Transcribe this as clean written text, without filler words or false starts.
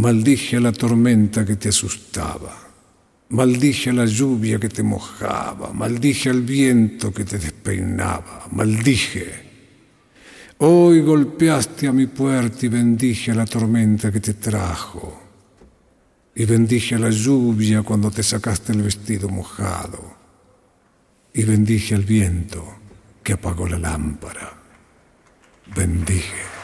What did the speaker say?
Maldije a la tormenta que te asustaba. Maldije a la lluvia que te mojaba. Maldije al viento que te despeinaba. Maldije. Hoy golpeaste a mi puerta y bendije a la tormenta que te trajo. Y bendije a la lluvia cuando te sacaste el vestido mojado. Y bendije al viento que apagó la lámpara. Bendije.